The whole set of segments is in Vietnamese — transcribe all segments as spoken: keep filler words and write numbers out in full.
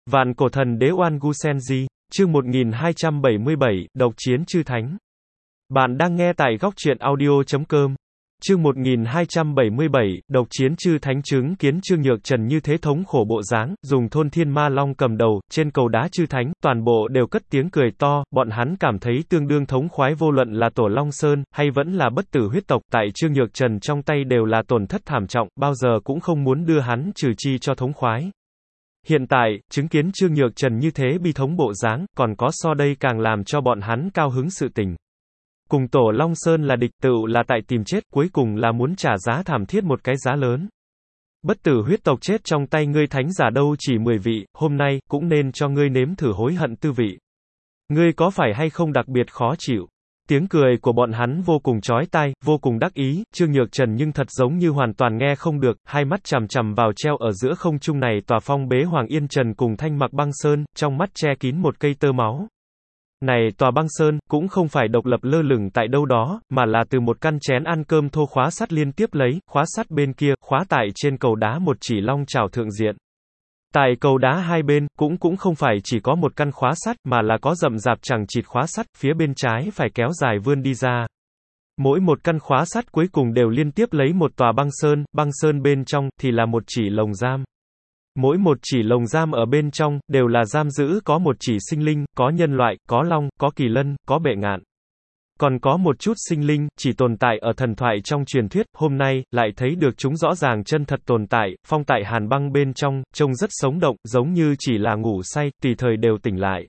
Vạn cổ thần đế Oan Gu Senji, chương một nghìn hai trăm bảy mươi bảy, độc chiến chư thánh. Bạn đang nghe tại góc truyện audio chấm com. Chương một nghìn hai trăm bảy mươi bảy, độc chiến chư thánh. Chứng kiến Trương Nhược Trần như thế thống khổ bộ dáng, dùng thôn Thiên Ma Long cầm đầu, trên cầu đá chư thánh, toàn bộ đều cất tiếng cười to, bọn hắn cảm thấy tương đương thống khoái, vô luận là Tổ Long Sơn, hay vẫn là bất tử huyết tộc, tại Trương Nhược Trần trong tay đều là tổn thất thảm trọng, bao giờ cũng không muốn đưa hắn trừ chi cho thống khoái. Hiện tại, chứng kiến Trương Nhược Trần như thế bi thống bộ dáng, còn có so đây càng làm cho bọn hắn cao hứng sự tình. Cùng Tổ Long Sơn là địch, tựu là tại tìm chết, cuối cùng là muốn trả giá thảm thiết một cái giá lớn. Bất tử huyết tộc chết trong tay ngươi thánh giả đâu chỉ mười vị, hôm nay, cũng nên cho ngươi nếm thử hối hận tư vị. Ngươi có phải hay không đặc biệt khó chịu? Tiếng cười của bọn hắn vô cùng chói tai, vô cùng đắc ý, Trương Nhược Trần nhưng thật giống như hoàn toàn nghe không được, hai mắt chằm chằm vào treo ở giữa không trung này tòa phong bế Hoàng Yên Trần cùng Thanh Mặc Băng Sơn, trong mắt che kín một cây tơ máu. Này tòa băng sơn, cũng không phải độc lập lơ lửng tại đâu đó, mà là từ một căn chén ăn cơm thô khóa sắt liên tiếp lấy, khóa sắt bên kia, khóa tại trên cầu đá một chỉ long chảo thượng diện. Tại cầu đá hai bên, cũng cũng không phải chỉ có một căn khóa sắt, mà là có rậm rạp chằng chịt khóa sắt, phía bên trái phải kéo dài vươn đi ra. Mỗi một căn khóa sắt cuối cùng đều liên tiếp lấy một tòa băng sơn, băng sơn bên trong, thì là một chỉ lồng giam. Mỗi một chỉ lồng giam ở bên trong, đều là giam giữ có một chỉ sinh linh, có nhân loại, có long, có kỳ lân, có bệ ngạn. Còn có một chút sinh linh, chỉ tồn tại ở thần thoại trong truyền thuyết, hôm nay, lại thấy được chúng rõ ràng chân thật tồn tại, phong tại hàn băng bên trong, trông rất sống động, giống như chỉ là ngủ say, tùy thời đều tỉnh lại.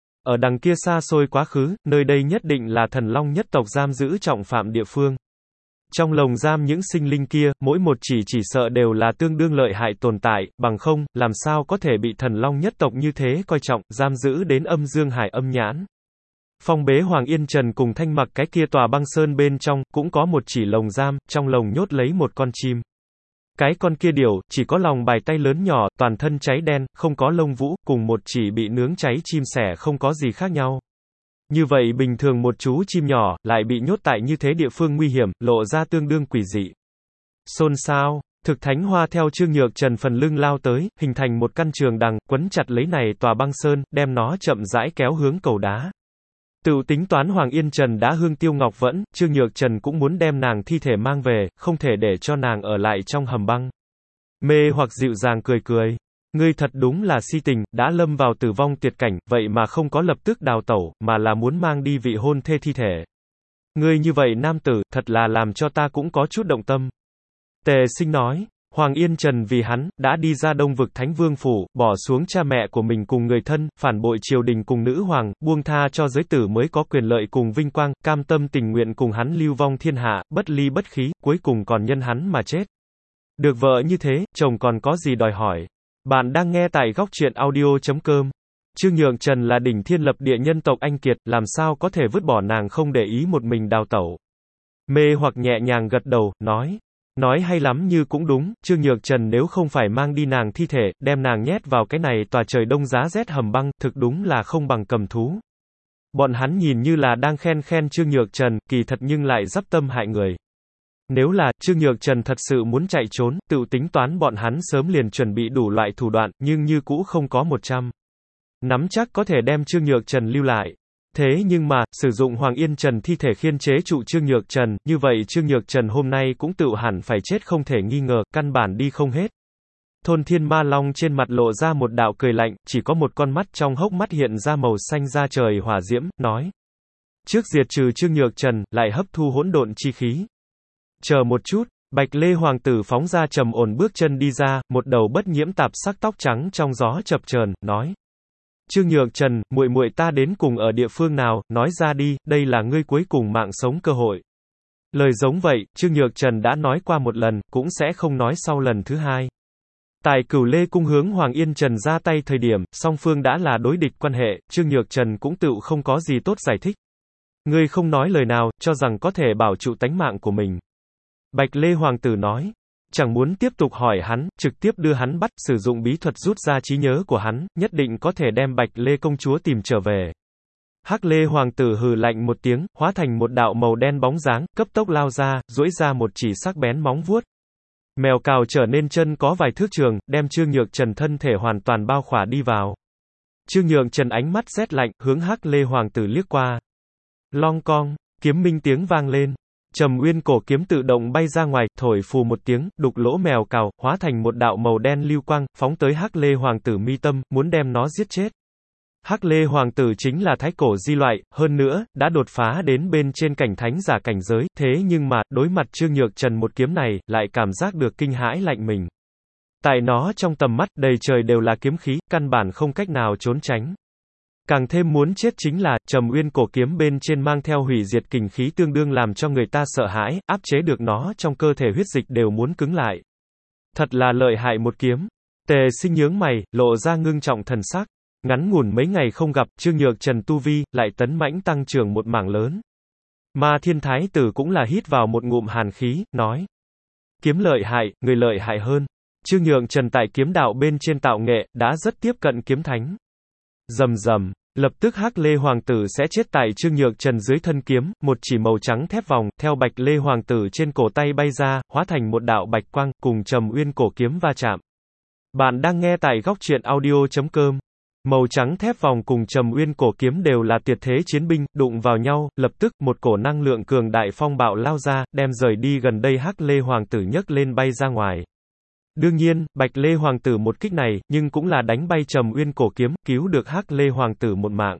Ở đằng kia xa xôi quá khứ, nơi đây nhất định là thần long nhất tộc giam giữ trọng phạm địa phương. Trong lồng giam những sinh linh kia, mỗi một chỉ chỉ sợ đều là tương đương lợi hại tồn tại, bằng không, làm sao có thể bị thần long nhất tộc như thế coi trọng, giam giữ đến âm dương hải âm nhãn. Phong bế Hoàng Yên Trần cùng Thanh Mặc cái kia tòa băng sơn bên trong, cũng có một chỉ lồng giam, trong lồng nhốt lấy một con chim. Cái con kia điểu, chỉ có lòng bàn tay lớn nhỏ, toàn thân cháy đen, không có lông vũ, cùng một chỉ bị nướng cháy chim sẻ không có gì khác nhau. Như vậy bình thường một chú chim nhỏ, lại bị nhốt tại như thế địa phương nguy hiểm, lộ ra tương đương quỷ dị. Xôn xao, thực thánh hoa theo Trương Nhược Trần phần lưng lao tới, hình thành một căn trường đằng, quấn chặt lấy này tòa băng sơn, đem nó chậm rãi kéo hướng cầu đá. Tự tính toán Hoàng Yên Trần đã hương tiêu ngọc vẫn, Trương Nhược Trần cũng muốn đem nàng thi thể mang về, không thể để cho nàng ở lại trong hầm băng. Mê hoặc dịu dàng cười cười. Ngươi thật đúng là si tình, đã lâm vào tử vong tuyệt cảnh, vậy mà không có lập tức đào tẩu, mà là muốn mang đi vị hôn thê thi thể. Ngươi như vậy nam tử, thật là làm cho ta cũng có chút động tâm. Tề Sinh nói, Hoàng Yên Trần vì hắn, đã đi ra Đông Vực Thánh Vương Phủ, bỏ xuống cha mẹ của mình cùng người thân, phản bội triều đình cùng nữ hoàng, buông tha cho giới tử mới có quyền lợi cùng vinh quang, cam tâm tình nguyện cùng hắn lưu vong thiên hạ, bất ly bất khí, cuối cùng còn nhân hắn mà chết. Được vợ như thế, chồng còn có gì đòi hỏi. Bạn đang nghe tại góc truyện audio chấm com. Trương Nhược Trần là đỉnh thiên lập địa nhân tộc anh kiệt, làm sao có thể vứt bỏ nàng không để ý một mình đào tẩu. Mê hoặc nhẹ nhàng gật đầu, nói. Nói hay lắm như cũng đúng, Trương Nhược Trần nếu không phải mang đi nàng thi thể, đem nàng nhét vào cái này tòa trời đông giá rét hầm băng, thực đúng là không bằng cầm thú. Bọn hắn nhìn như là đang khen khen Trương Nhược Trần, kỳ thật nhưng lại dắp tâm hại người. Nếu là, Trương Nhược Trần thật sự muốn chạy trốn, tự tính toán bọn hắn sớm liền chuẩn bị đủ loại thủ đoạn, nhưng như cũ không có một trăm. Nắm chắc có thể đem Trương Nhược Trần lưu lại. Thế nhưng mà, sử dụng Hoàng Yên Trần thi thể khiên chế trụ Trương Nhược Trần, như vậy Trương Nhược Trần hôm nay cũng tự hẳn phải chết không thể nghi ngờ, căn bản đi không hết. Thôn Thiên Ma Long trên mặt lộ ra một đạo cười lạnh, chỉ có một con mắt trong hốc mắt hiện ra màu xanh da trời hỏa diễm, nói. Trước diệt trừ Trương Nhược Trần, lại hấp thu hỗn độn chi khí. Chờ một chút, Bạch Lê Hoàng tử phóng ra trầm ổn bước chân đi ra, một đầu bất nhiễm tạp sắc tóc trắng trong gió chập chờn, nói. Trương Nhược Trần, muội muội ta đến cùng ở địa phương nào, nói ra đi, đây là ngươi cuối cùng mạng sống cơ hội. Lời giống vậy, Trương Nhược Trần đã nói qua một lần, cũng sẽ không nói sau lần thứ hai. Tại Cửu Lê cung hướng Hoàng Yên Trần ra tay thời điểm, song phương đã là đối địch quan hệ, Trương Nhược Trần cũng tự không có gì tốt giải thích. Ngươi không nói lời nào, cho rằng có thể bảo trụ tánh mạng của mình. Bạch Lê Hoàng tử nói, chẳng muốn tiếp tục hỏi hắn, trực tiếp đưa hắn bắt, sử dụng bí thuật rút ra trí nhớ của hắn, nhất định có thể đem Bạch Lê công chúa tìm trở về. Hắc Lê Hoàng tử hừ lạnh một tiếng, hóa thành một đạo màu đen bóng dáng, cấp tốc lao ra, duỗi ra một chỉ sắc bén móng vuốt. Mèo cào trở nên chân có vài thước trường, đem Trương Nhược Trần thân thể hoàn toàn bao khỏa đi vào. Trương Nhược Trần ánh mắt rét lạnh, hướng Hắc Lê Hoàng tử liếc qua. Long cong, kiếm minh tiếng vang lên. Trầm Uyên cổ kiếm tự động bay ra ngoài, thổi phù một tiếng, đục lỗ mèo cào, hóa thành một đạo màu đen lưu quang, phóng tới Hắc Lê Hoàng tử mi tâm, muốn đem nó giết chết. Hắc Lê Hoàng tử chính là thái cổ di loại, hơn nữa, đã đột phá đến bên trên cảnh thánh giả cảnh giới, thế nhưng mà, đối mặt Trương Nhược Trần một kiếm này, lại cảm giác được kinh hãi lạnh mình. Tại nó trong tầm mắt, đầy trời đều là kiếm khí, căn bản không cách nào trốn tránh. Càng thêm muốn chết chính là, Trầm Uyên cổ kiếm bên trên mang theo hủy diệt kình khí tương đương làm cho người ta sợ hãi, áp chế được nó trong cơ thể huyết dịch đều muốn cứng lại. Thật là lợi hại một kiếm. Tề Sinh nhướng mày, lộ ra ngưng trọng thần sắc. Ngắn ngủn mấy ngày không gặp, Trương Nhược Trần tu vi, lại tấn mãnh tăng trưởng một mảng lớn. Ma Thiên Thái tử cũng là hít vào một ngụm hàn khí, nói. Kiếm lợi hại, người lợi hại hơn. Trương Nhược Trần tại kiếm đạo bên trên tạo nghệ, đã rất tiếp cận kiếm thánh. Rầm rầm, lập tức Hắc Lê Hoàng tử sẽ chết tại Trương Nhược Trần dưới thân kiếm, một chỉ màu trắng thép vòng, theo Bạch Lê Hoàng tử trên cổ tay bay ra, hóa thành một đạo bạch quang, cùng Trầm Uyên cổ kiếm va chạm. Bạn đang nghe tại góc truyện audio chấm com. Màu trắng thép vòng cùng Trầm Uyên cổ kiếm đều là tuyệt thế chiến binh, đụng vào nhau, lập tức, một cổ năng lượng cường đại phong bạo lao ra, đem rời đi gần đây Hắc Lê Hoàng tử nhấc lên bay ra ngoài. Đương nhiên, Bạch Lê Hoàng tử một kích này, nhưng cũng là đánh bay Trầm Uyên cổ kiếm, cứu được Hắc Lê Hoàng tử một mạng.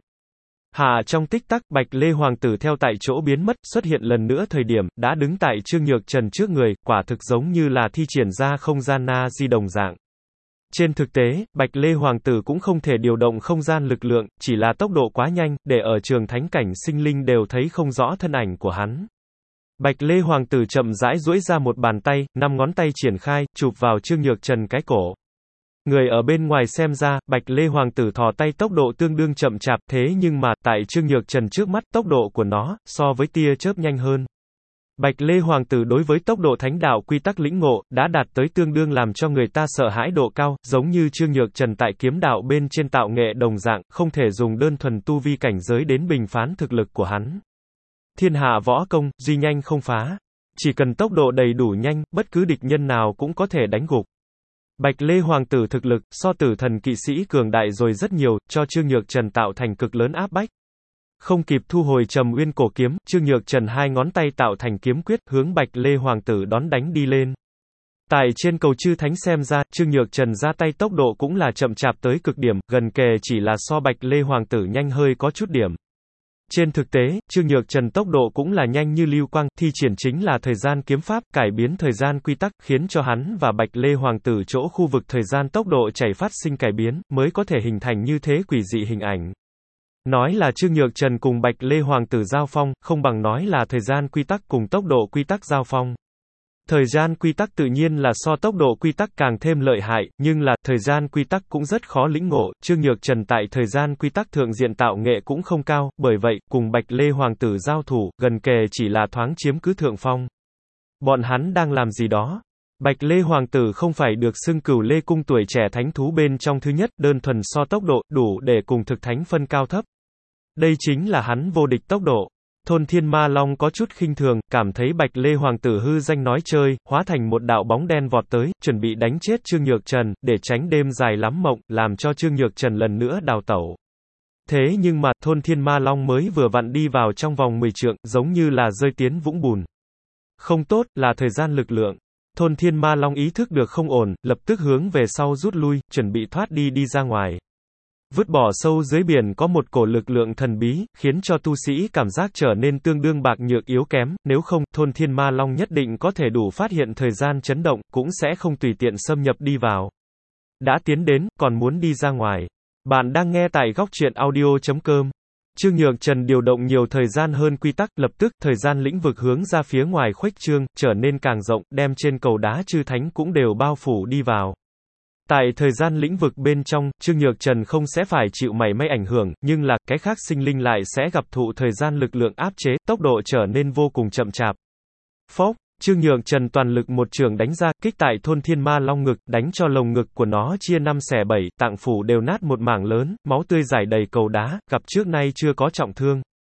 Hạ trong tích tắc, Bạch Lê Hoàng tử theo tại chỗ biến mất, xuất hiện lần nữa thời điểm, đã đứng tại Trương Nhược Trần trước người, quả thực giống như là thi triển ra không gian na di đồng dạng. Trên thực tế, Bạch Lê Hoàng tử cũng không thể điều động không gian lực lượng, chỉ là tốc độ quá nhanh, để ở trường thánh cảnh sinh linh đều thấy không rõ thân ảnh của hắn. Bạch Lê Hoàng tử chậm rãi duỗi ra một bàn tay, năm ngón tay triển khai, chụp vào Trương Nhược Trần cái cổ. Người ở bên ngoài xem ra, Bạch Lê Hoàng tử thò tay tốc độ tương đương chậm chạp, thế nhưng mà, tại Trương Nhược Trần trước mắt, tốc độ của nó, so với tia chớp nhanh hơn. Bạch Lê Hoàng tử đối với tốc độ thánh đạo quy tắc lĩnh ngộ, đã đạt tới tương đương làm cho người ta sợ hãi độ cao, giống như Trương Nhược Trần tại kiếm đạo bên trên tạo nghệ đồng dạng, không thể dùng đơn thuần tu vi cảnh giới đến bình phán thực lực của hắn. Thiên hạ võ công, duy nhanh không phá. Chỉ cần tốc độ đầy đủ nhanh, bất cứ địch nhân nào cũng có thể đánh gục. Bạch Lê Hoàng tử thực lực, so tử thần kỵ sĩ cường đại rồi rất nhiều, cho Trương Nhược Trần tạo thành cực lớn áp bách. Không kịp thu hồi Trầm Uyên cổ kiếm, Trương Nhược Trần hai ngón tay tạo thành kiếm quyết, hướng Bạch Lê Hoàng tử đón đánh đi lên. Tại trên cầu chư thánh xem ra, Trương Nhược Trần ra tay tốc độ cũng là chậm chạp tới cực điểm, gần kề chỉ là so Bạch Lê Hoàng tử nhanh hơi có chút điểm. Trên thực tế, Trương Nhược Trần tốc độ cũng là nhanh như lưu quang, thi triển chính là thời gian kiếm pháp, cải biến thời gian quy tắc, khiến cho hắn và Bạch Lê Hoàng tử chỗ khu vực thời gian tốc độ chảy phát sinh cải biến, mới có thể hình thành như thế quỷ dị hình ảnh. Nói là Trương Nhược Trần cùng Bạch Lê Hoàng tử giao phong, không bằng nói là thời gian quy tắc cùng tốc độ quy tắc giao phong. Thời gian quy tắc tự nhiên là so tốc độ quy tắc càng thêm lợi hại, nhưng là, thời gian quy tắc cũng rất khó lĩnh ngộ, Trương Nhược Trần tại thời gian quy tắc thượng diện tạo nghệ cũng không cao, bởi vậy, cùng Bạch Lê Hoàng tử giao thủ, gần kề chỉ là thoáng chiếm cứ thượng phong. Bọn hắn đang làm gì đó? Bạch Lê Hoàng tử không phải được xưng Cửu Lê cung tuổi trẻ thánh thú bên trong thứ nhất, đơn thuần so tốc độ, đủ để cùng thực thánh phân cao thấp. Đây chính là hắn vô địch tốc độ. Thôn Thiên Ma Long có chút khinh thường, cảm thấy Bạch Lê Hoàng tử hư danh nói chơi, hóa thành một đạo bóng đen vọt tới, chuẩn bị đánh chết Trương Nhược Trần, để tránh đêm dài lắm mộng, làm cho Trương Nhược Trần lần nữa đào tẩu. Thế nhưng mà, Thôn Thiên Ma Long mới vừa vặn đi vào trong vòng mười trượng, giống như là rơi tiến vũng bùn. Không tốt, là thời gian lực lượng. Thôn Thiên Ma Long ý thức được không ổn, lập tức hướng về sau rút lui, chuẩn bị thoát đi đi ra ngoài. Vứt bỏ sâu dưới biển có một cổ lực lượng thần bí, khiến cho tu sĩ cảm giác trở nên tương đương bạc nhược yếu kém, nếu không, Thôn Thiên Ma Long nhất định có thể đủ phát hiện thời gian chấn động, cũng sẽ không tùy tiện xâm nhập đi vào. Đã tiến đến, còn muốn đi ra ngoài. Bạn đang nghe tại góc truyện audio chấm com. Trương Nhược Trần điều động nhiều thời gian hơn quy tắc, lập tức, thời gian lĩnh vực hướng ra phía ngoài khuếch trương, trở nên càng rộng, đem trên cầu đá chư thánh cũng đều bao phủ đi vào. Tại thời gian lĩnh vực bên trong, Trương Nhược Trần không sẽ phải chịu mảy may ảnh hưởng, nhưng là, cái khác sinh linh lại sẽ gặp thụ thời gian lực lượng áp chế, tốc độ trở nên vô cùng chậm chạp. Phốc, Trương Nhược Trần toàn lực một trường đánh ra, kích tại Thôn Thiên Ma Long ngực, đánh cho lồng ngực của nó chia năm xẻ bảy, tạng phủ đều nát một mảng lớn, máu tươi rải đầy cầu đá, gặp trước nay chưa có trọng thương.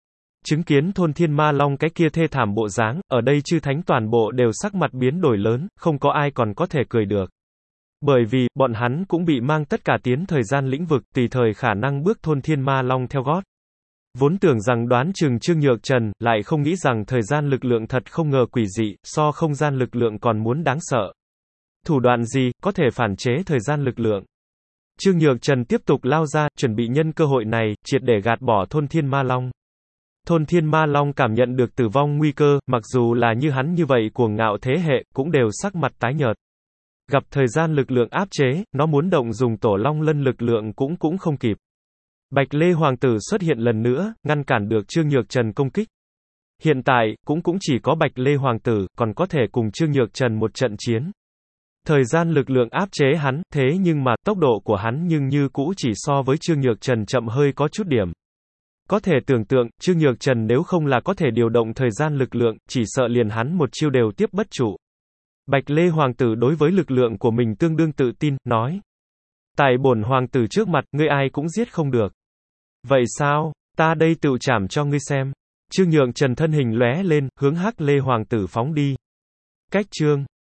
Chứng kiến thôn Thiên Ma Long cái kia thê thảm bộ dáng, ở đây chư thánh toàn bộ đều sắc mặt biến đổi lớn, không có ai còn có thể cười được. Bởi vì, bọn hắn cũng bị mang tất cả tiến thời gian lĩnh vực, tùy thời khả năng bước thôn Thiên Ma Long theo gót. Vốn tưởng rằng đoán chừng Trương Nhược Trần, lại không nghĩ rằng thời gian lực lượng thật không ngờ quỷ dị, so không gian lực lượng còn muốn đáng sợ. Thủ đoạn gì, có thể phản chế thời gian lực lượng? Trương Nhược Trần tiếp tục lao ra, chuẩn bị nhân cơ hội này, triệt để gạt bỏ thôn Thiên Ma Long. Thôn Thiên Ma Long cảm nhận được tử vong nguy cơ, mặc dù là như hắn như vậy cuồng ngạo thế hệ, cũng đều sắc mặt tái nhợt. Gặp thời gian lực lượng áp chế, nó muốn động dùng tổ long lân lực lượng cũng cũng không kịp. Bạch Lê Hoàng tử xuất hiện lần nữa, ngăn cản được Trương Nhược Trần công kích. Hiện tại, cũng cũng chỉ có Bạch Lê Hoàng tử, còn có thể cùng Trương Nhược Trần một trận chiến. Thời gian lực lượng áp chế hắn, thế nhưng mà, tốc độ của hắn nhưng như cũ chỉ so với Trương Nhược Trần chậm hơi có chút điểm. Có thể tưởng tượng, Trương Nhược Trần nếu không là có thể điều động thời gian lực lượng, chỉ sợ liền hắn một chiêu đều tiếp bất trụ. Bạch Lê Hoàng tử đối với lực lượng của mình tương đương tự tin, nói. Tại bổn hoàng tử trước mặt, ngươi ai cũng giết không được. Vậy sao, ta đây tự trảm cho ngươi xem. Trương Nhược Trần thân hình lóe lên, hướng Hắc Lê Hoàng tử phóng đi. Cách chương